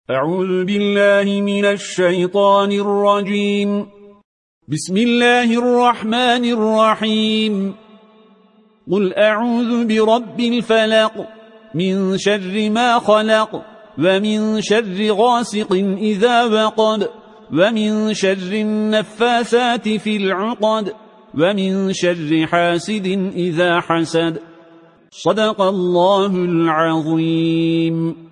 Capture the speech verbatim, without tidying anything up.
أعوذ بالله من الشيطان الرجيم. بسم الله الرحمن الرحيم. قل أعوذ برب الفلق من شر ما خلق ومن شر غاسق إذا وقب ومن شر النفاثات في العقد ومن شر حاسد إذا حسد. صدق الله العظيم.